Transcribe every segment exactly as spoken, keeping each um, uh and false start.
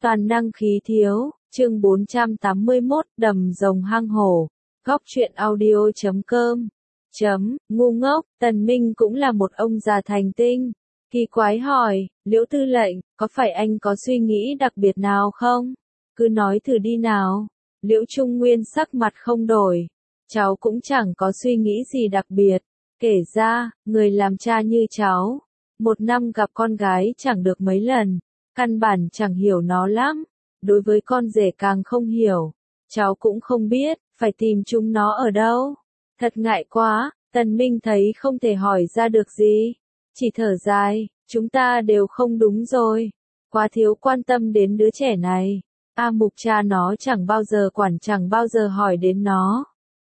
Toàn năng khí thiếu, chương bốn trăm tám mươi mốt, đầm rồng hang hổ. Góc truyện audio chấm com. Chấm, ngu ngốc, Tần Minh cũng là một ông già thành tinh. Kỳ quái hỏi, Liễu tư lệnh, có phải anh có suy nghĩ đặc biệt nào không? Cứ nói thử đi nào. Liễu Trung Nguyên sắc mặt không đổi. Cháu cũng chẳng có suy nghĩ gì đặc biệt. Kể ra, người làm cha như cháu. Một năm gặp con gái chẳng được mấy lần. Căn bản chẳng hiểu nó lắm. Đối với con rể càng không hiểu. Cháu cũng không biết, phải tìm chúng nó ở đâu. Thật ngại quá, Tần Minh thấy không thể hỏi ra được gì. Chỉ thở dài, chúng ta đều không đúng rồi. Quá thiếu quan tâm đến đứa trẻ này. A Mục cha nó chẳng bao giờ quản, chẳng bao giờ hỏi đến nó.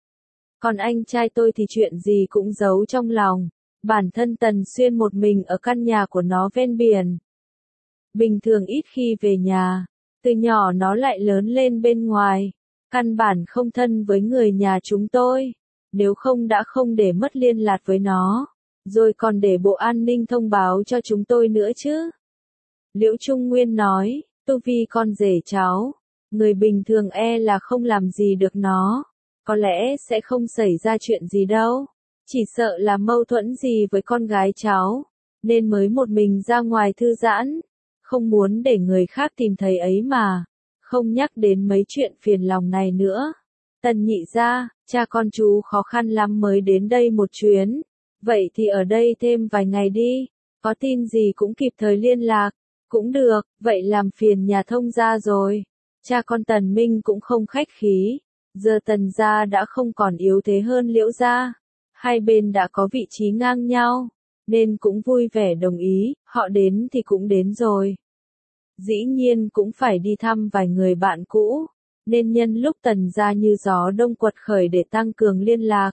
Còn anh trai tôi thì chuyện gì cũng giấu trong lòng. Bản thân Tần Xuyên một mình ở căn nhà của nó ven biển. Bình thường ít khi về nhà. Từ nhỏ nó lại lớn lên bên ngoài. Căn bản không thân với người nhà chúng tôi. Nếu không đã không để mất liên lạc với nó. Rồi còn để Bộ An ninh thông báo cho chúng tôi nữa chứ. Liễu Trung Nguyên nói, tu vi con rể cháu. Người bình thường e là không làm gì được nó. Có lẽ sẽ không xảy ra chuyện gì đâu. Chỉ sợ là mâu thuẫn gì với con gái cháu. Nên mới một mình ra ngoài thư giãn. Không muốn để người khác tìm thấy ấy mà. Không nhắc đến mấy chuyện phiền lòng này nữa. Tần nhị gia, cha con chú khó khăn lắm mới đến đây một chuyến. Vậy thì ở đây thêm vài ngày đi. Có tin gì cũng kịp thời liên lạc. Cũng được, vậy làm phiền nhà thông gia rồi. Cha con Tần Minh cũng không khách khí. Giờ Tần gia đã không còn yếu thế hơn Liễu gia. Hai bên đã có vị trí ngang nhau. Nên cũng vui vẻ đồng ý, họ đến thì cũng đến rồi. Dĩ nhiên cũng phải đi thăm vài người bạn cũ. Nên nhân lúc Tần gia như gió đông quật khởi để tăng cường liên lạc.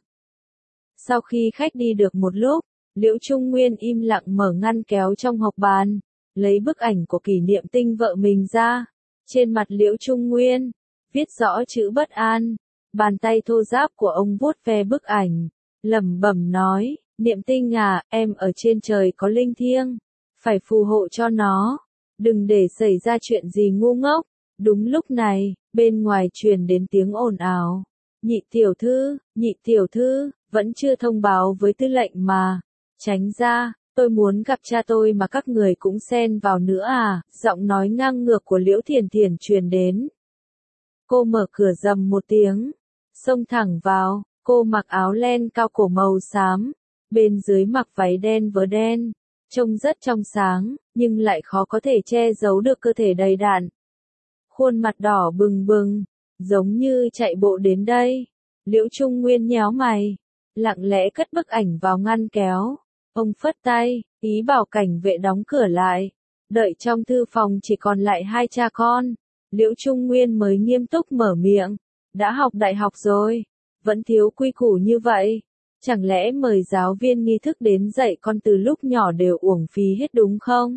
Sau khi khách đi được một lúc, Liễu Trung Nguyên im lặng mở ngăn kéo trong hộc bàn. Lấy bức ảnh của Kỷ Niệm Tinh vợ mình ra. Trên mặt Liễu Trung Nguyên, viết rõ chữ bất an. Bàn tay thô ráp của ông vuốt ve bức ảnh. Lẩm bẩm nói, Niệm Tinh à, em ở trên trời có linh thiêng. Phải phù hộ cho nó. Đừng để xảy ra chuyện gì ngu ngốc. Đúng lúc này, bên ngoài truyền đến tiếng ồn ào. Nhị tiểu thư, nhị tiểu thư, vẫn chưa thông báo với tư lệnh mà. Tránh ra, tôi muốn gặp cha tôi mà các người cũng xen vào nữa à, giọng nói ngang ngược của Liễu Thiền Thiền truyền đến. Cô mở cửa rầm một tiếng, xông thẳng vào, cô mặc áo len cao cổ màu xám, bên dưới mặc váy đen vớ đen, trông rất trong sáng, nhưng lại khó có thể che giấu được cơ thể đầy đặn. Khuôn mặt đỏ bừng bừng, giống như chạy bộ đến đây. Liễu Trung Nguyên nhéo mày, lặng lẽ cất bức ảnh vào ngăn kéo. Ông phất tay, ý bảo cảnh vệ đóng cửa lại. Đợi trong thư phòng chỉ còn lại hai cha con. Liễu Trung Nguyên mới nghiêm túc mở miệng. Đã học đại học rồi, vẫn thiếu quy củ như vậy. Chẳng lẽ mời giáo viên nghi thức đến dạy con từ lúc nhỏ đều uổng phí hết đúng không?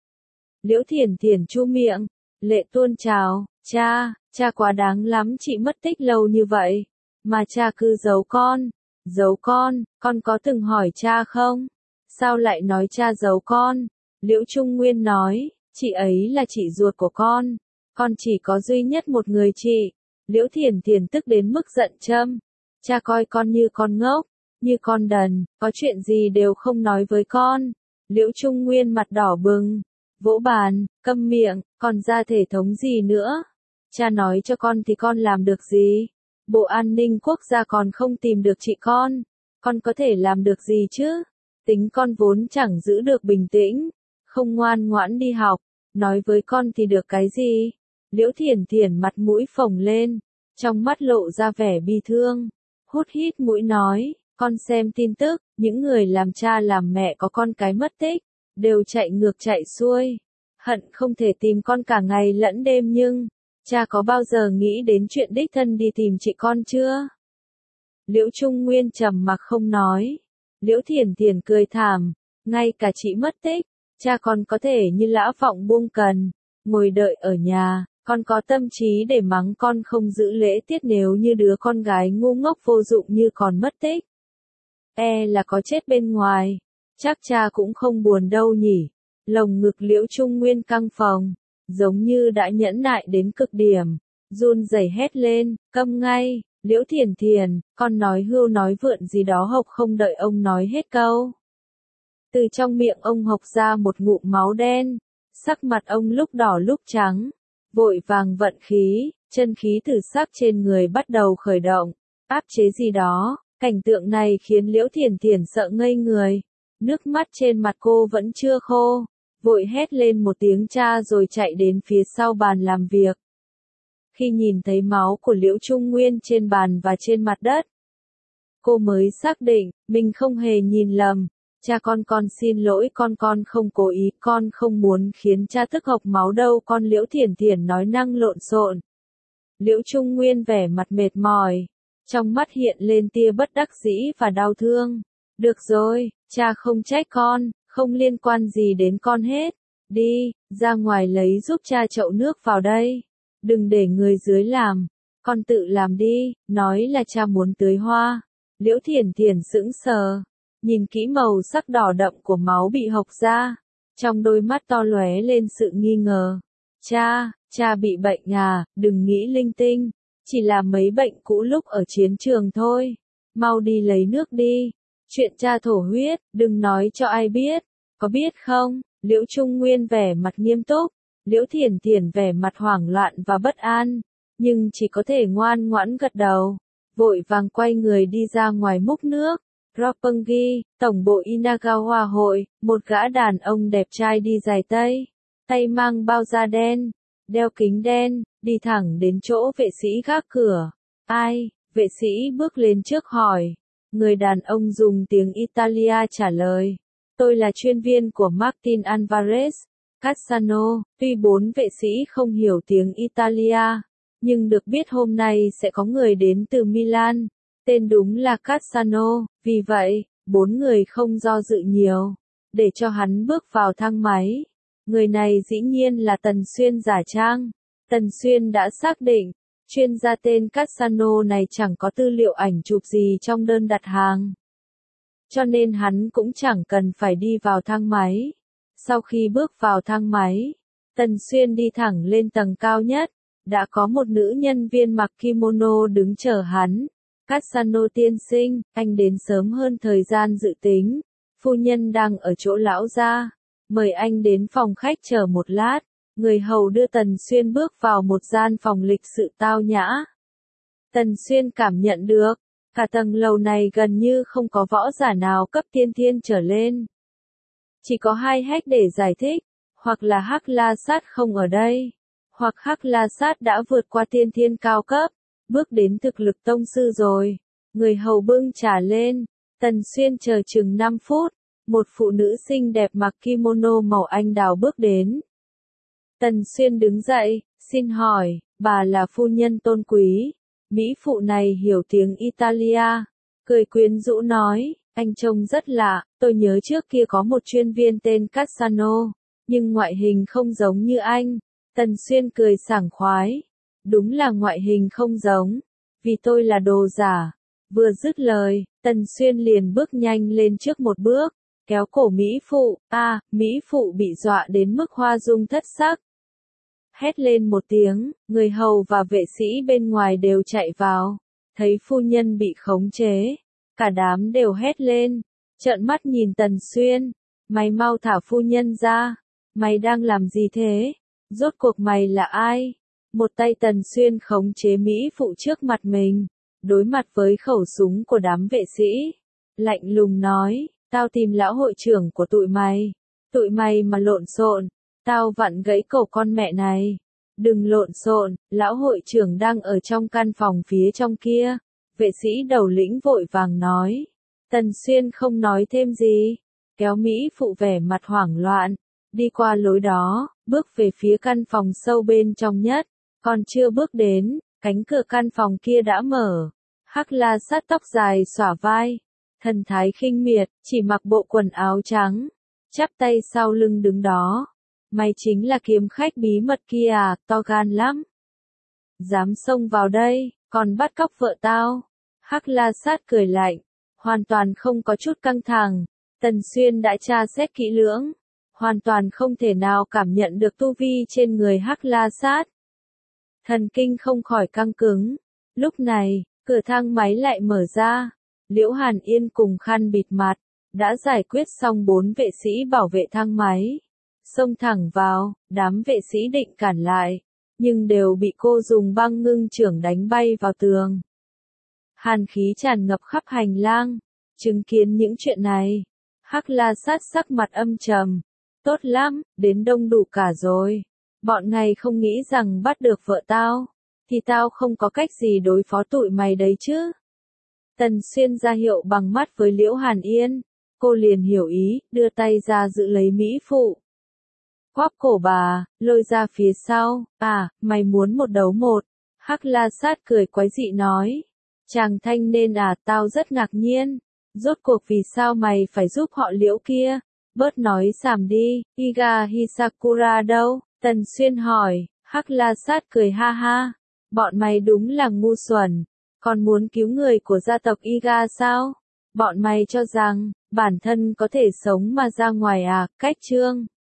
Liễu Thiền Thiền chu miệng, lệ tuôn trào, cha, cha quá đáng lắm, chị mất tích lâu như vậy. Mà cha cứ giấu con, giấu con, con có từng hỏi cha không? Sao lại nói cha giấu con? Liễu Trung Nguyên nói, chị ấy là chị ruột của con. Con chỉ có duy nhất một người chị. Liễu Thiền Thiền tức đến mức giận châm. Cha coi con như con ngốc, như con đần, có chuyện gì đều không nói với con. Liễu Trung Nguyên mặt đỏ bừng, vỗ bàn, câm miệng, còn ra thể thống gì nữa? Cha nói cho con thì con làm được gì? Bộ An ninh quốc gia còn không tìm được chị con. Con có thể làm được gì chứ? Tính con vốn chẳng giữ được bình tĩnh, không ngoan ngoãn đi học, nói với con thì được cái gì? Liễu Thiền Thiền mặt mũi phồng lên, trong mắt lộ ra vẻ bi thương, hút hít mũi nói, con xem tin tức, những người làm cha làm mẹ có con cái mất tích, đều chạy ngược chạy xuôi, hận không thể tìm con cả ngày lẫn đêm nhưng, cha có bao giờ nghĩ đến chuyện đích thân đi tìm chị con chưa? Liễu Trung Nguyên trầm mặc không nói. Liễu Thiền Thiền cười thảm, ngay cả chị mất tích, cha còn có thể như lão vọng buông cần, ngồi đợi ở nhà, con có tâm trí để mắng con không giữ lễ tiết nếu như đứa con gái ngu ngốc vô dụng như còn mất tích. E là có chết bên ngoài, chắc cha cũng không buồn đâu nhỉ. Lồng ngực Liễu Trung Nguyên căng phồng, giống như đã nhẫn nại đến cực điểm, run rẩy hét lên, câm ngay, Liễu Thiền Thiền, con nói hưu nói vượn gì đó hộc không đợi ông nói hết câu. Từ trong miệng ông hộc ra một ngụm máu đen, sắc mặt ông lúc đỏ lúc trắng, vội vàng vận khí, chân khí tử sắc trên người bắt đầu khởi động, áp chế gì đó, cảnh tượng này khiến Liễu Thiền Thiền sợ ngây người, nước mắt trên mặt cô vẫn chưa khô, vội hét lên một tiếng cha rồi chạy đến phía sau bàn làm việc. Khi nhìn thấy máu của Liễu Trung Nguyên trên bàn và trên mặt đất, cô mới xác định, mình không hề nhìn lầm. Cha con con xin lỗi con con không cố ý, con không muốn khiến cha tức hộc máu đâu con Liễu Thiền Thiền nói năng lộn xộn. Liễu Trung Nguyên vẻ mặt mệt mỏi, trong mắt hiện lên tia bất đắc dĩ và đau thương. Được rồi, cha không trách con, không liên quan gì đến con hết. Đi, ra ngoài lấy giúp cha chậu nước vào đây. Đừng để người dưới làm, con tự làm đi, nói là cha muốn tưới hoa. Liễu Thiền Thiền sững sờ, nhìn kỹ màu sắc đỏ đậm của máu bị hộc ra, trong đôi mắt to lóe lên sự nghi ngờ. Cha, cha bị bệnh à, đừng nghĩ linh tinh, chỉ là mấy bệnh cũ lúc ở chiến trường thôi. Mau đi lấy nước đi, chuyện cha thổ huyết, đừng nói cho ai biết, có biết không? Liễu Trung Nguyên vẻ mặt nghiêm túc, Liễu Thiền Thiền vẻ mặt hoảng loạn và bất an, nhưng chỉ có thể ngoan ngoãn gật đầu, vội vàng quay người đi ra ngoài múc nước. Roppongi, tổng bộ Inagawa hội, một gã đàn ông đẹp trai đi giày tây, tay mang bao da đen, đeo kính đen, đi thẳng đến chỗ vệ sĩ gác cửa. Ai? Vệ sĩ bước lên trước hỏi. Người đàn ông dùng tiếng Italia trả lời. Tôi là chuyên viên của Martin Alvarez, Cassano. Tuy bốn vệ sĩ không hiểu tiếng Italia, nhưng được biết hôm nay sẽ có người đến từ Milan. Tên đúng là Cassano, vì vậy, bốn người không do dự nhiều, để cho hắn bước vào thang máy. Người này dĩ nhiên là Tần Xuyên giả trang. Tần Xuyên đã xác định, chuyên gia tên Cassano này chẳng có tư liệu ảnh chụp gì trong đơn đặt hàng. Cho nên hắn cũng chẳng cần phải đi vào thang máy. Sau khi bước vào thang máy, Tần Xuyên đi thẳng lên tầng cao nhất, đã có một nữ nhân viên mặc kimono đứng chờ hắn. Cassano tiên sinh, anh đến sớm hơn thời gian dự tính. Phu nhân đang ở chỗ lão gia. Mời anh đến phòng khách chờ một lát. Người hầu đưa Tần Xuyên bước vào một gian phòng lịch sự tao nhã. Tần Xuyên cảm nhận được, cả tầng lầu này gần như không có võ giả nào cấp tiên thiên trở lên. Chỉ có hai hách để giải thích, hoặc là Hắc La Sát không ở đây, hoặc Hắc La Sát đã vượt qua tiên thiên cao cấp, bước đến thực lực tông sư rồi. Người hầu bưng trà lên, Tần Xuyên chờ chừng năm phút, một phụ nữ xinh đẹp mặc kimono màu anh đào bước đến. Tần Xuyên đứng dậy, xin hỏi, bà là phu nhân tôn quý. Mỹ phụ này hiểu tiếng Italia, cười quyến rũ nói, anh trông rất lạ, tôi nhớ trước kia có một chuyên viên tên Cassano, nhưng ngoại hình không giống như anh. Tần Xuyên cười sảng khoái, đúng là ngoại hình không giống, vì tôi là đồ giả. Vừa dứt lời, Tần Xuyên liền bước nhanh lên trước một bước, kéo cổ Mỹ phụ, a, à, Mỹ phụ bị dọa đến mức hoa dung thất sắc. Hét lên một tiếng, người hầu và vệ sĩ bên ngoài đều chạy vào, thấy phu nhân bị khống chế, cả đám đều hét lên, trợn mắt nhìn Tần Xuyên, mày mau thả phu nhân ra, mày đang làm gì thế, rốt cuộc mày là ai? Một tay Tần Xuyên khống chế Mỹ phụ trước mặt mình, đối mặt với khẩu súng của đám vệ sĩ, lạnh lùng nói, tao tìm lão hội trưởng của tụi mày, tụi mày mà lộn xộn, tao vặn gãy cổ con mẹ này. Đừng lộn xộn, lão hội trưởng đang ở trong căn phòng phía trong kia. Vệ sĩ đầu lĩnh vội vàng nói. Tần Xuyên không nói thêm gì, kéo Mỹ phụ vẻ mặt hoảng loạn, đi qua lối đó, bước về phía căn phòng sâu bên trong nhất. Còn chưa bước đến, cánh cửa căn phòng kia đã mở. Hắc La Sát tóc dài xõa vai, thần thái khinh miệt, chỉ mặc bộ quần áo trắng, chắp tay sau lưng đứng đó. Mày chính là kiếm khách bí mật kia à, to gan lắm. Dám xông vào đây, còn bắt cóc vợ tao. Hắc La Sát cười lạnh, hoàn toàn không có chút căng thẳng. Tần Xuyên đã tra xét kỹ lưỡng, hoàn toàn không thể nào cảm nhận được tu vi trên người Hắc La Sát. Thần kinh không khỏi căng cứng. Lúc này, cửa thang máy lại mở ra. Liễu Hàn Yên cùng khăn bịt mặt, đã giải quyết xong bốn vệ sĩ bảo vệ thang máy. Xông thẳng vào, đám vệ sĩ định cản lại, nhưng đều bị cô dùng băng ngưng chưởng đánh bay vào tường. Hàn khí tràn ngập khắp hành lang. Chứng kiến những chuyện này, Hắc La Sát sắc mặt âm trầm. Tốt lắm, đến đông đủ cả rồi. Bọn này không nghĩ rằng bắt được vợ tao, thì tao không có cách gì đối phó tụi mày đấy chứ. Tần Xuyên ra hiệu bằng mắt với Liễu Hàn Yên. Cô liền hiểu ý, đưa tay ra giữ lấy mỹ phụ. Quắp cổ bà, lôi ra phía sau. À, mày muốn một đấu một. Hắc La Sát cười quái dị nói. Chàng thanh nên à, tao rất ngạc nhiên. Rốt cuộc vì sao mày phải giúp họ Liễu kia? Bớt nói xàm đi, Iga Hisakura đâu? Tần Xuyên hỏi. Hắc La Sát cười ha ha. Bọn mày đúng là ngu xuẩn. Còn muốn cứu người của gia tộc Iga sao? Bọn mày cho rằng, bản thân có thể sống mà ra ngoài à? Cách chương